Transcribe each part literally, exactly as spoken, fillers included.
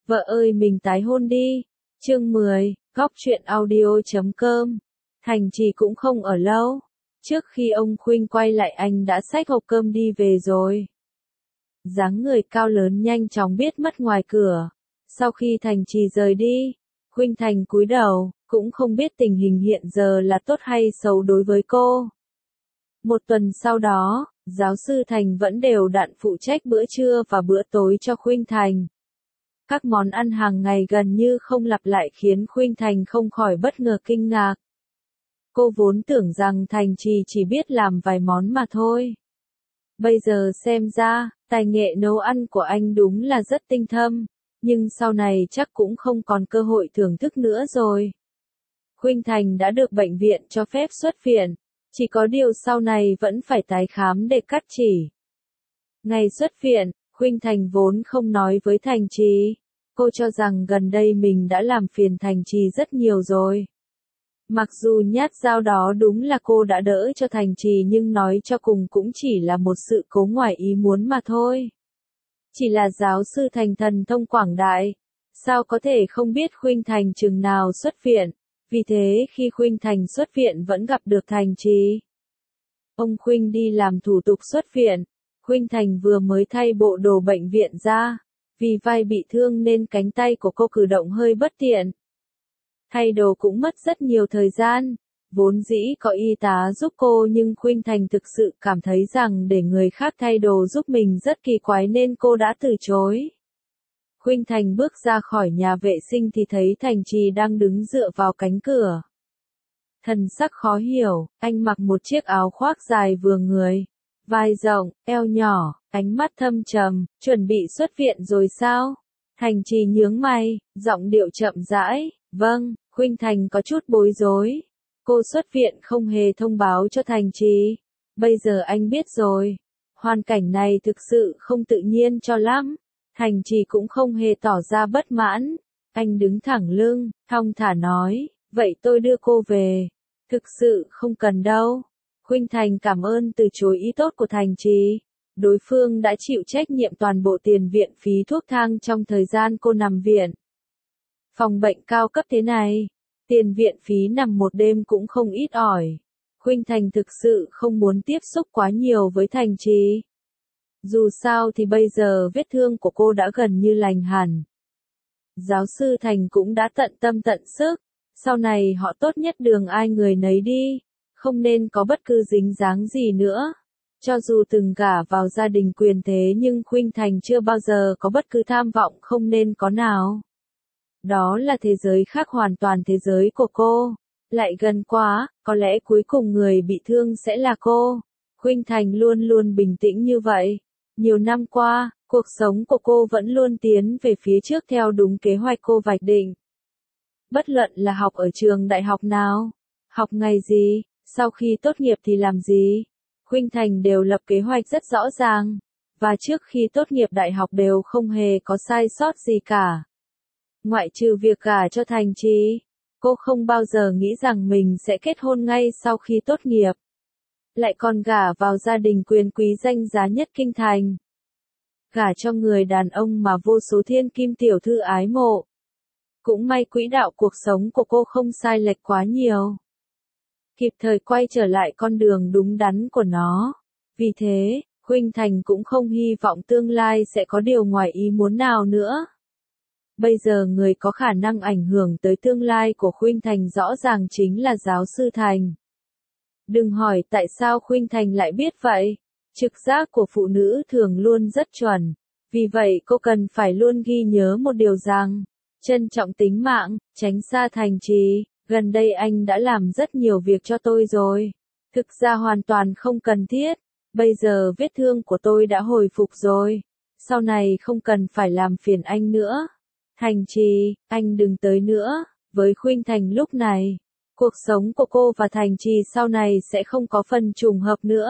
Vợ ơi mình tái hôn đi. Chương mười, góc truyện audio chấm com. Thành Trì cũng không ở lâu. Trước khi ông Khuynh quay lại anh đã xách hộp cơm đi về rồi. Dáng người cao lớn nhanh chóng biết mất ngoài cửa. Sau khi Thành Trì rời đi, Khuynh Thành cúi đầu, cũng không biết tình hình hiện giờ là tốt hay xấu đối với cô. Một tuần sau đó, giáo sư Thành vẫn đều đặn phụ trách bữa trưa và bữa tối cho Khuynh Thành. Các món ăn hàng ngày gần như không lặp lại khiến Khuynh Thành không khỏi bất ngờ kinh ngạc. Cô vốn tưởng rằng Thành Trì chỉ biết làm vài món mà thôi. Bây giờ xem ra, tài nghệ nấu ăn của anh đúng là rất tinh thâm, nhưng sau này chắc cũng không còn cơ hội thưởng thức nữa rồi. Khuynh Thành đã được bệnh viện cho phép xuất viện, chỉ có điều sau này vẫn phải tái khám để cắt chỉ. Ngày xuất viện, Khuynh Thành vốn không nói với Thành Trì. Cô cho rằng gần đây mình đã làm phiền Thành Trì rất nhiều rồi. Mặc dù nhát dao đó đúng là cô đã đỡ cho Thành Trì nhưng nói cho cùng cũng chỉ là một sự cố ngoài ý muốn mà thôi. Chỉ là giáo sư Thành thần thông quảng đại, sao có thể không biết Khuynh Thành chừng nào xuất viện, vì thế khi Khuynh Thành xuất viện vẫn gặp được Thành Trì. Ông Khuynh đi làm thủ tục xuất viện, Khuynh Thành vừa mới thay bộ đồ bệnh viện ra, vì vai bị thương nên cánh tay của cô cử động hơi bất tiện. Thay đồ cũng mất rất nhiều thời gian, vốn dĩ có y tá giúp cô nhưng Khuynh Thành thực sự cảm thấy rằng để người khác thay đồ giúp mình rất kỳ quái nên cô đã từ chối. Khuynh Thành bước ra khỏi nhà vệ sinh thì thấy Thành Trì đang đứng dựa vào cánh cửa. Thần sắc khó hiểu, anh mặc một chiếc áo khoác dài vừa người, vai rộng, eo nhỏ, ánh mắt thâm trầm, chuẩn bị xuất viện rồi sao? Thành Trì nhướng mày, giọng điệu chậm rãi, vâng. Khuynh Thành có chút bối rối. Cô xuất viện không hề thông báo cho Thành Trì. Bây giờ anh biết rồi. Hoàn cảnh này thực sự không tự nhiên cho lắm. Thành Trì cũng không hề tỏ ra bất mãn. Anh đứng thẳng lưng, thong thả nói, vậy tôi đưa cô về. Thực sự không cần đâu. Khuynh Thành cảm ơn từ chối ý tốt của Thành Trì. Đối phương đã chịu trách nhiệm toàn bộ tiền viện phí thuốc thang trong thời gian cô nằm viện. Phòng bệnh cao cấp thế này, tiền viện phí nằm một đêm cũng không ít ỏi. Khuynh Thành thực sự không muốn tiếp xúc quá nhiều với Thành Trì. Dù sao thì bây giờ vết thương của cô đã gần như lành hẳn. Giáo sư Thành cũng đã tận tâm tận sức, sau này họ tốt nhất đường ai người nấy đi, không nên có bất cứ dính dáng gì nữa. Cho dù từng gả vào gia đình quyền thế nhưng Khuynh Thành chưa bao giờ có bất cứ tham vọng không nên có nào. Đó là thế giới khác hoàn toàn thế giới của cô. Lại gần quá, có lẽ cuối cùng người bị thương sẽ là cô. Khuynh Thành luôn luôn bình tĩnh như vậy. Nhiều năm qua, cuộc sống của cô vẫn luôn tiến về phía trước theo đúng kế hoạch cô vạch định. Bất luận là học ở trường đại học nào, học ngày gì, sau khi tốt nghiệp thì làm gì, Khuynh Thành đều lập kế hoạch rất rõ ràng. Và trước khi tốt nghiệp đại học đều không hề có sai sót gì cả. Ngoại trừ việc gả cho Thành Trì, cô không bao giờ nghĩ rằng mình sẽ kết hôn ngay sau khi tốt nghiệp. Lại còn gả vào gia đình quyền quý danh giá nhất kinh thành. Gả cho người đàn ông mà vô số thiên kim tiểu thư ái mộ. Cũng may quỹ đạo cuộc sống của cô không sai lệch quá nhiều. Kịp thời quay trở lại con đường đúng đắn của nó. Vì thế, Khuynh Thành cũng không hy vọng tương lai sẽ có điều ngoài ý muốn nào nữa. Bây giờ người có khả năng ảnh hưởng tới tương lai của Khuynh Thành rõ ràng chính là giáo sư Thành. Đừng hỏi tại sao Khuynh Thành lại biết vậy. Trực giác của phụ nữ thường luôn rất chuẩn. Vì vậy cô cần phải luôn ghi nhớ một điều rằng, trân trọng tính mạng, tránh xa Thành Trì. Gần đây anh đã làm rất nhiều việc cho tôi rồi. Thực ra hoàn toàn không cần thiết. Bây giờ vết thương của tôi đã hồi phục rồi. Sau này không cần phải làm phiền anh nữa. Thành Trì, anh đừng tới nữa. Với Khuynh Thành lúc này, cuộc sống của cô và Thành Trì sau này sẽ không có phần trùng hợp nữa.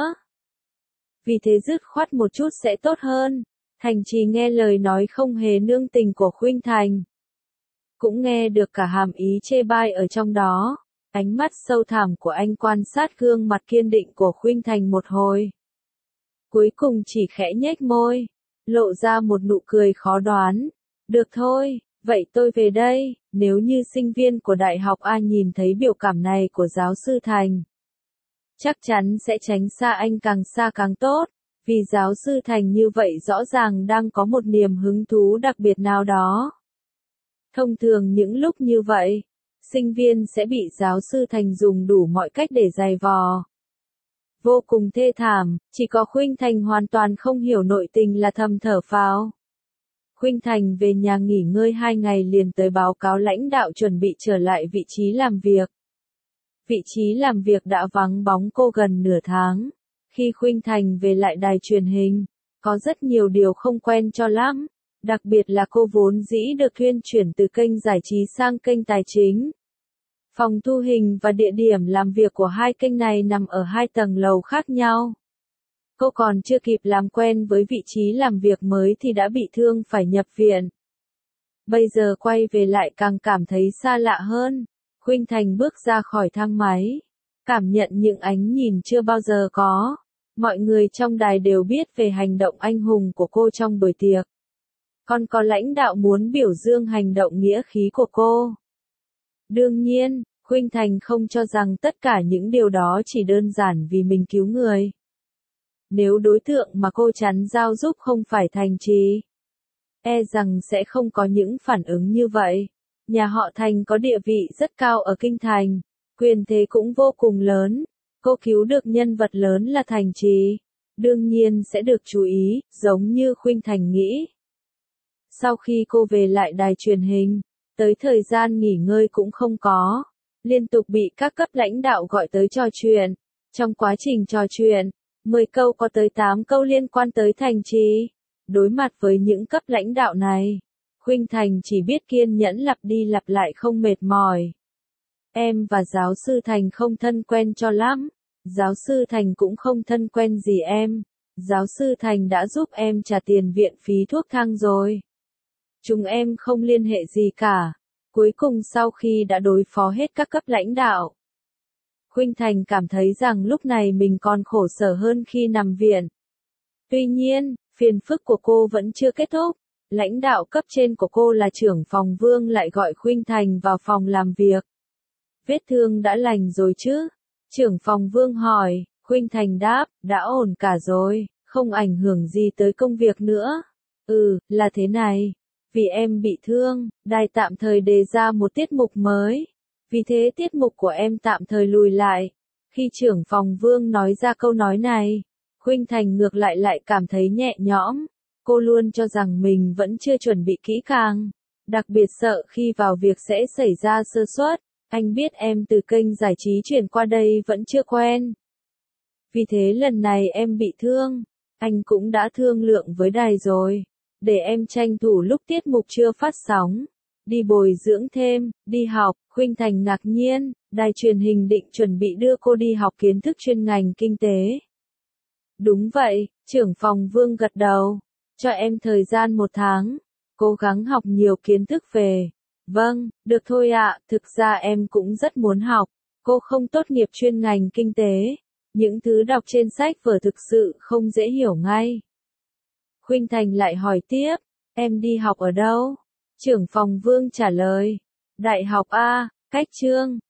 Vì thế dứt khoát một chút sẽ tốt hơn. Thành Trì nghe lời nói không hề nương tình của Khuynh Thành. Cũng nghe được cả hàm ý chê bai ở trong đó. Ánh mắt sâu thẳm của anh quan sát gương mặt kiên định của Khuynh Thành một hồi. Cuối cùng chỉ khẽ nhếch môi, lộ ra một nụ cười khó đoán. Được thôi, Vậy tôi về đây, nếu như sinh viên của Đại học A nhìn thấy biểu cảm này của giáo sư Thành, chắc chắn sẽ tránh xa anh càng xa càng tốt, vì giáo sư Thành như vậy rõ ràng đang có một niềm hứng thú đặc biệt nào đó. Thông thường những lúc như vậy, sinh viên sẽ bị giáo sư Thành dùng đủ mọi cách để giày vò. Vô cùng thê thảm, chỉ có Khuynh Thành hoàn toàn không hiểu nội tình là thầm thở phào. Khuynh Thành về nhà nghỉ ngơi hai ngày liền tới báo cáo lãnh đạo chuẩn bị trở lại vị trí làm việc. Vị trí làm việc đã vắng bóng cô gần nửa tháng. Khi Khuynh Thành về lại đài truyền hình, có rất nhiều điều không quen cho lắm. Đặc biệt là cô vốn dĩ được thuyên chuyển từ kênh giải trí sang kênh tài chính. Phòng thu hình và địa điểm làm việc của hai kênh này nằm ở hai tầng lầu khác nhau. Cô còn chưa kịp làm quen với vị trí làm việc mới thì đã bị thương phải nhập viện. Bây giờ quay về lại càng cảm thấy xa lạ hơn. Khuynh Thành bước ra khỏi thang máy, cảm nhận những ánh nhìn chưa bao giờ có. Mọi người trong đài đều biết về hành động anh hùng của cô trong buổi tiệc. Còn có lãnh đạo muốn biểu dương hành động nghĩa khí của cô. Đương nhiên, Khuynh Thành không cho rằng tất cả những điều đó chỉ đơn giản vì mình cứu người. Nếu đối tượng mà cô chắn giao giúp không phải Thành Trì, e rằng sẽ không có những phản ứng như vậy. Nhà họ Thành có địa vị rất cao ở kinh thành, quyền thế cũng vô cùng lớn. Cô cứu được nhân vật lớn là Thành Trì, đương nhiên sẽ được chú ý, giống như Khuynh Thành nghĩ. Sau khi cô về lại đài truyền hình, tới thời gian nghỉ ngơi cũng không có, liên tục bị các cấp lãnh đạo gọi tới trò chuyện. Trong quá trình trò chuyện, mười câu có tới tám câu liên quan tới Thành Trì. Đối mặt với những cấp lãnh đạo này, Khuynh Thành chỉ biết kiên nhẫn lặp đi lặp lại không mệt mỏi. Em và giáo sư Thành không thân quen cho lắm. Giáo sư Thành cũng không thân quen gì em. Giáo sư Thành đã giúp em trả tiền viện phí thuốc thang rồi. Chúng em không liên hệ gì cả. Cuối cùng sau khi đã đối phó hết các cấp lãnh đạo, Khuynh Thành cảm thấy rằng lúc này mình còn khổ sở hơn khi nằm viện. Tuy nhiên, phiền phức của cô vẫn chưa kết thúc. Lãnh đạo cấp trên của cô là trưởng phòng Vương lại gọi Khuynh Thành vào phòng làm việc. Vết thương đã lành rồi chứ? Trưởng phòng Vương hỏi. Khuynh Thành đáp, đã ổn cả rồi, không ảnh hưởng gì tới công việc nữa. Ừ, là thế này. Vì em bị thương, đài tạm thời đề ra một tiết mục mới. Vì thế tiết mục của em tạm thời lùi lại. Khi trưởng phòng Vương nói ra câu nói này, Khuynh Thành ngược lại lại cảm thấy nhẹ nhõm. Cô luôn cho rằng mình vẫn chưa chuẩn bị kỹ càng. Đặc biệt sợ khi vào việc sẽ xảy ra sơ suất. Anh biết em từ kênh giải trí chuyển qua đây vẫn chưa quen. Vì thế lần này em bị thương. Anh cũng đã thương lượng với đài rồi. Để em tranh thủ lúc tiết mục chưa phát sóng. Đi bồi dưỡng thêm, đi học. Khuynh Thành ngạc nhiên. Đài truyền hình định chuẩn bị đưa cô đi học kiến thức chuyên ngành kinh tế. Đúng vậy, trưởng phòng Vương gật đầu. Cho em thời gian một tháng. Cố gắng học nhiều kiến thức về. Vâng, được thôi ạ, thực ra em cũng rất muốn học. Cô không tốt nghiệp chuyên ngành kinh tế. Những thứ đọc trên sách vở thực sự không dễ hiểu ngay. Khuynh Thành lại hỏi tiếp, em đi học ở đâu? Trưởng phòng Vương trả lời, Đại học A, cách Chương.